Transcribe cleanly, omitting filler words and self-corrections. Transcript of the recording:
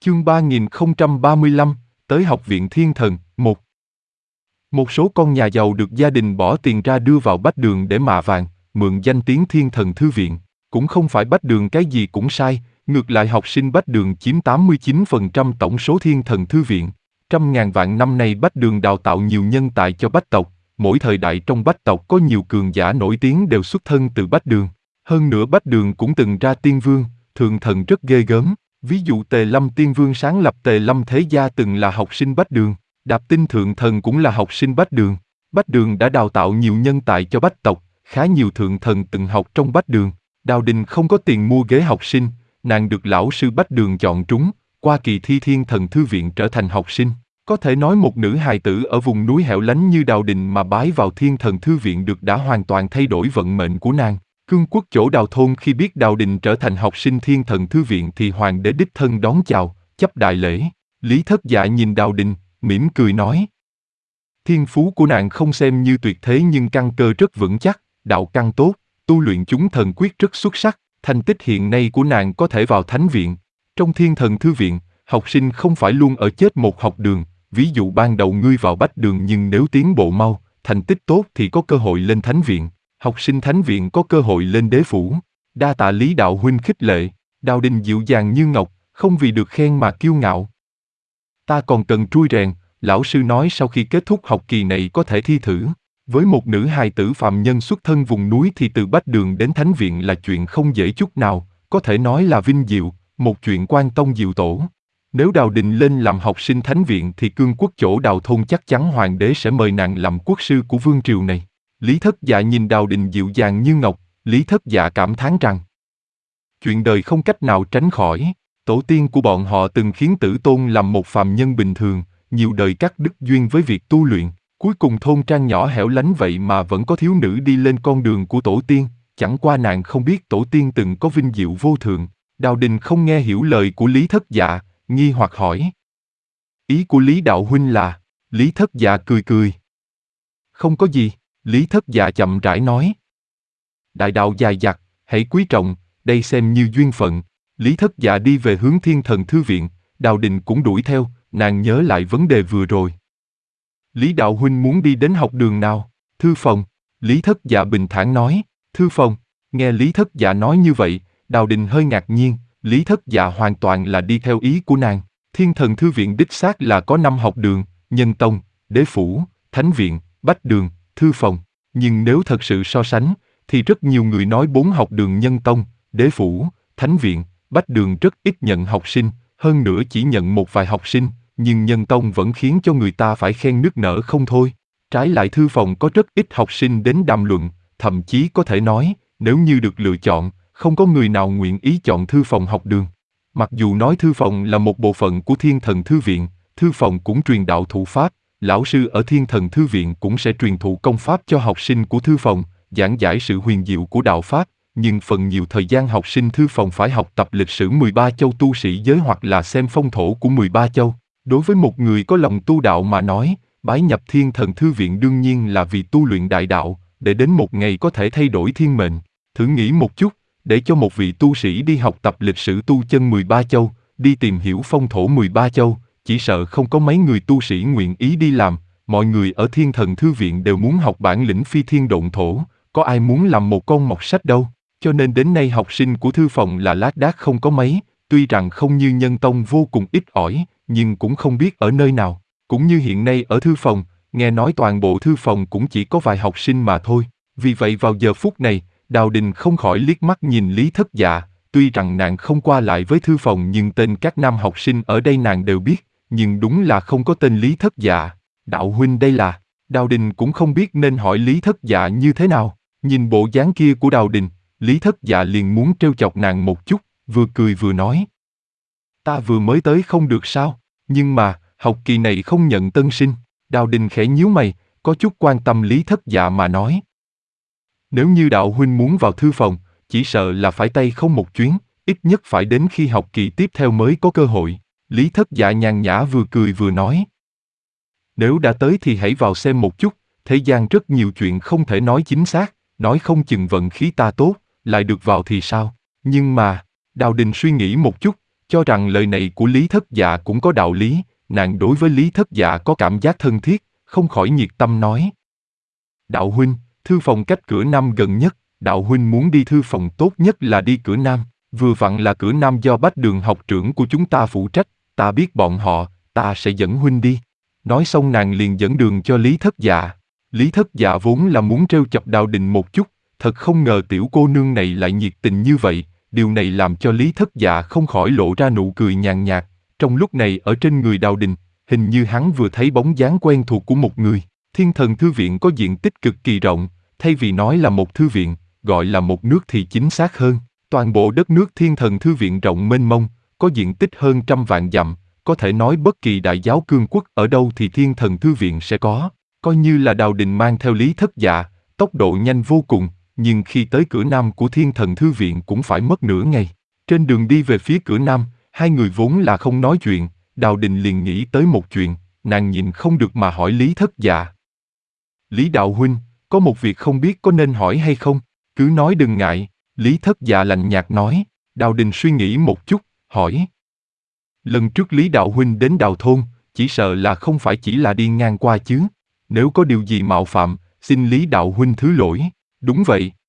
Chương 3035, tới Học viện Thiên Thần, 1. Một số con nhà giàu được gia đình bỏ tiền ra đưa vào Bách Đường để mạ vàng, mượn danh tiếng Thiên Thần Thư viện. Cũng không phải Bách Đường cái gì cũng sai, ngược lại học sinh Bách Đường chiếm 89% tổng số Thiên Thần Thư viện. Trăm ngàn vạn năm nay Bách Đường đào tạo nhiều nhân tài cho Bách tộc, mỗi thời đại trong Bách tộc có nhiều cường giả nổi tiếng đều xuất thân từ Bách Đường. Hơn nữa Bách Đường cũng từng ra tiên vương, thượng thần rất ghê gớm. Ví dụ Tề Lâm Tiên Vương sáng lập Tề Lâm Thế Gia từng là học sinh Bách Đường, Đạp Tinh Thượng Thần cũng là học sinh Bách Đường. Bách Đường đã đào tạo nhiều nhân tài cho Bách tộc, khá nhiều thượng thần từng học trong Bách Đường. Đào Đình không có tiền mua ghế học sinh, nàng được lão sư Bách Đường chọn trúng, qua kỳ thi Thiên Thần Thư viện trở thành học sinh. Có thể nói một nữ hài tử ở vùng núi hẻo lánh như Đào Đình mà bái vào Thiên Thần Thư viện được đã hoàn toàn thay đổi vận mệnh của nàng. Cương quốc chỗ Đào thôn khi biết Đào Đình trở thành học sinh Thiên Thần Thư viện thì hoàng đế đích thân đón chào, chấp đại lễ. Lý Thất Dạ nhìn Đào Đình, mỉm cười nói: thiên phú của nàng không xem như tuyệt thế nhưng căn cơ rất vững chắc, đạo căn tốt, tu luyện chúng thần quyết rất xuất sắc, thành tích hiện nay của nàng có thể vào thánh viện. Trong Thiên Thần Thư viện, học sinh không phải luôn ở chết một học đường, ví dụ ban đầu ngươi vào Bách Đường nhưng nếu tiến bộ mau, thành tích tốt thì có cơ hội lên thánh viện. Học sinh thánh viện có cơ hội lên đế phủ. Đa tạ Lý đạo huynh khích lệ. Đào Đình dịu dàng như ngọc, không vì được khen mà kiêu ngạo. Ta còn cần trui rèn, lão sư nói sau khi kết thúc học kỳ này có thể thi thử. Với một nữ hài tử phàm nhân xuất thân vùng núi thì từ Bách Đường đến thánh viện là chuyện không dễ chút nào, có thể nói là vinh diệu, một chuyện quan tông diệu tổ. Nếu Đào Đình lên làm học sinh thánh viện thì cương quốc chỗ Đào thôn chắc chắn hoàng đế sẽ mời nàng làm quốc sư của vương triều này. Lý Thất Dạ nhìn Đào Đình dịu dàng như ngọc, Lý Thất Dạ cảm thán rằng chuyện đời không cách nào tránh khỏi, tổ tiên của bọn họ từng khiến Tử Tôn làm một phàm nhân bình thường, nhiều đời cắt đứt duyên với việc tu luyện, cuối cùng thôn trang nhỏ hẻo lánh vậy mà vẫn có thiếu nữ đi lên con đường của tổ tiên, chẳng qua nàng không biết tổ tiên từng có vinh diệu vô thượng. Đào Đình không nghe hiểu lời của Lý Thất Dạ, nghi hoặc hỏi: ý của Lý đạo huynh là? Lý Thất Dạ cười cười: không có gì. Lý Thất Dạ chậm rãi nói: đại đạo dài dặt, hãy quý trọng, đây xem như duyên phận. Lý Thất Dạ đi về hướng Thiên Thần Thư viện, Đào Đình cũng đuổi theo, nàng nhớ lại vấn đề vừa rồi. Lý đạo huynh muốn đi đến học đường nào? Thư phòng. Lý Thất Dạ bình thản nói. Thư phòng. Nghe Lý Thất Dạ nói như vậy, Đào Đình hơi ngạc nhiên, Lý Thất Dạ hoàn toàn là đi theo ý của nàng. Thiên Thần Thư viện đích xác là có 5 học đường, Nhân Tông, Đế Phủ, Thánh Viện, Bách Đường, Thư phòng. Nhưng nếu thật sự so sánh, thì rất nhiều người nói 4 học đường Nhân Tông, Đế Phủ, Thánh Viện, Bách Đường rất ít nhận học sinh, hơn nữa chỉ nhận một vài học sinh, nhưng Nhân Tông vẫn khiến cho người ta phải khen nức nở không thôi. Trái lại Thư phòng có rất ít học sinh đến đàm luận, thậm chí có thể nói, nếu như được lựa chọn, không có người nào nguyện ý chọn Thư phòng học đường. Mặc dù nói Thư phòng là một bộ phận của Thiên Thần Thư viện, Thư phòng cũng truyền đạo thụ pháp, lão sư ở Thiên Thần Thư viện cũng sẽ truyền thụ công pháp cho học sinh của Thư phòng, giảng giải sự huyền diệu của đạo pháp, nhưng phần nhiều thời gian học sinh Thư phòng phải học tập lịch sử 13 châu tu sĩ giới hoặc là xem phong thổ của 13 châu. Đối với một người có lòng tu đạo mà nói, bái nhập Thiên Thần Thư viện đương nhiên là vì tu luyện đại đạo, để đến một ngày có thể thay đổi thiên mệnh. Thử nghĩ một chút, để cho một vị tu sĩ đi học tập lịch sử tu chân 13 châu, đi tìm hiểu phong thổ 13 châu, chỉ sợ không có mấy người tu sĩ nguyện ý đi làm. Mọi người ở Thiên Thần Thư viện đều muốn học bản lĩnh phi thiên độn thổ, có ai muốn làm một con mọt sách đâu. Cho nên đến nay học sinh của Thư phòng là lác đác không có mấy, tuy rằng không như Nhân Tông vô cùng ít ỏi, nhưng cũng không biết ở nơi nào. Cũng như hiện nay ở Thư phòng, nghe nói toàn bộ Thư phòng cũng chỉ có vài học sinh mà thôi. Vì vậy vào giờ phút này, Đào Đình không khỏi liếc mắt nhìn Lý Thất Dạ, tuy rằng nàng không qua lại với Thư phòng nhưng tên các nam học sinh ở đây nàng đều biết, nhưng đúng là không có tên Lý Thất Dạ. Đạo huynh đây là... Đào Đình cũng không biết nên hỏi Lý Thất Dạ như thế nào. Nhìn bộ dáng kia của Đào Đình, Lý Thất Dạ liền muốn trêu chọc nàng một chút, vừa cười vừa nói: ta vừa mới tới không được sao? Nhưng mà, học kỳ này không nhận tân sinh. Đào Đình khẽ nhíu mày, có chút quan tâm Lý Thất Dạ mà nói: nếu như đạo huynh muốn vào thư phòng, chỉ sợ là phải tay không một chuyến, ít nhất phải đến khi học kỳ tiếp theo mới có cơ hội. Lý Thất Dạ nhàn nhã vừa cười vừa nói: nếu đã tới thì hãy vào xem một chút, thế gian rất nhiều chuyện không thể nói chính xác, nói không chừng vận khí ta tốt, lại được vào thì sao? Nhưng mà, Đào Đình suy nghĩ một chút, cho rằng lời này của Lý Thất Dạ cũng có đạo lý, nàng đối với Lý Thất Dạ có cảm giác thân thiết, không khỏi nhiệt tâm nói. Đạo huynh, thư phòng cách cửa nam gần nhất, đạo huynh muốn đi thư phòng tốt nhất là đi cửa nam, vừa vặn là cửa nam do Bách Đường học trưởng của chúng ta phụ trách, ta biết bọn họ, ta sẽ dẫn huynh đi. Nói xong nàng liền dẫn đường cho Lý Thất Dạ. Lý Thất Dạ vốn là muốn trêu chọc Đào Đình một chút, thật không ngờ tiểu cô nương này lại nhiệt tình như vậy, điều này làm cho Lý Thất Dạ không khỏi lộ ra nụ cười nhàn nhạt. Trong lúc này ở trên người Đào Đình, hình như hắn vừa thấy bóng dáng quen thuộc của một người. Thiên Thần Thư Viện có diện tích cực kỳ rộng, thay vì nói là một thư viện, gọi là một nước thì chính xác hơn. Toàn bộ đất nước Thiên Thần Thư Viện rộng mênh mông, có diện tích hơn 100.000 dặm, có thể nói bất kỳ đại giáo cương quốc ở đâu thì Thiên Thần Thư Viện sẽ có. Coi như là Đào Đình mang theo Lý Thất Dạ, tốc độ nhanh vô cùng, nhưng khi tới cửa nam của Thiên Thần Thư Viện cũng phải mất nửa ngày. Trên đường đi về phía cửa nam, hai người vốn là không nói chuyện, Đào Đình liền nghĩ tới một chuyện, nàng nhịn không được mà hỏi Lý Thất Dạ. Lý đạo huynh, có một việc không biết có nên hỏi hay không, cứ nói đừng ngại, Lý Thất Dạ lạnh nhạt nói. Đào Đình suy nghĩ một chút, hỏi. Lần trước Lý đạo huynh đến Đào thôn, chỉ sợ là không phải chỉ là đi ngang qua chứ, nếu có điều gì mạo phạm, xin Lý đạo huynh thứ lỗi. Đúng vậy,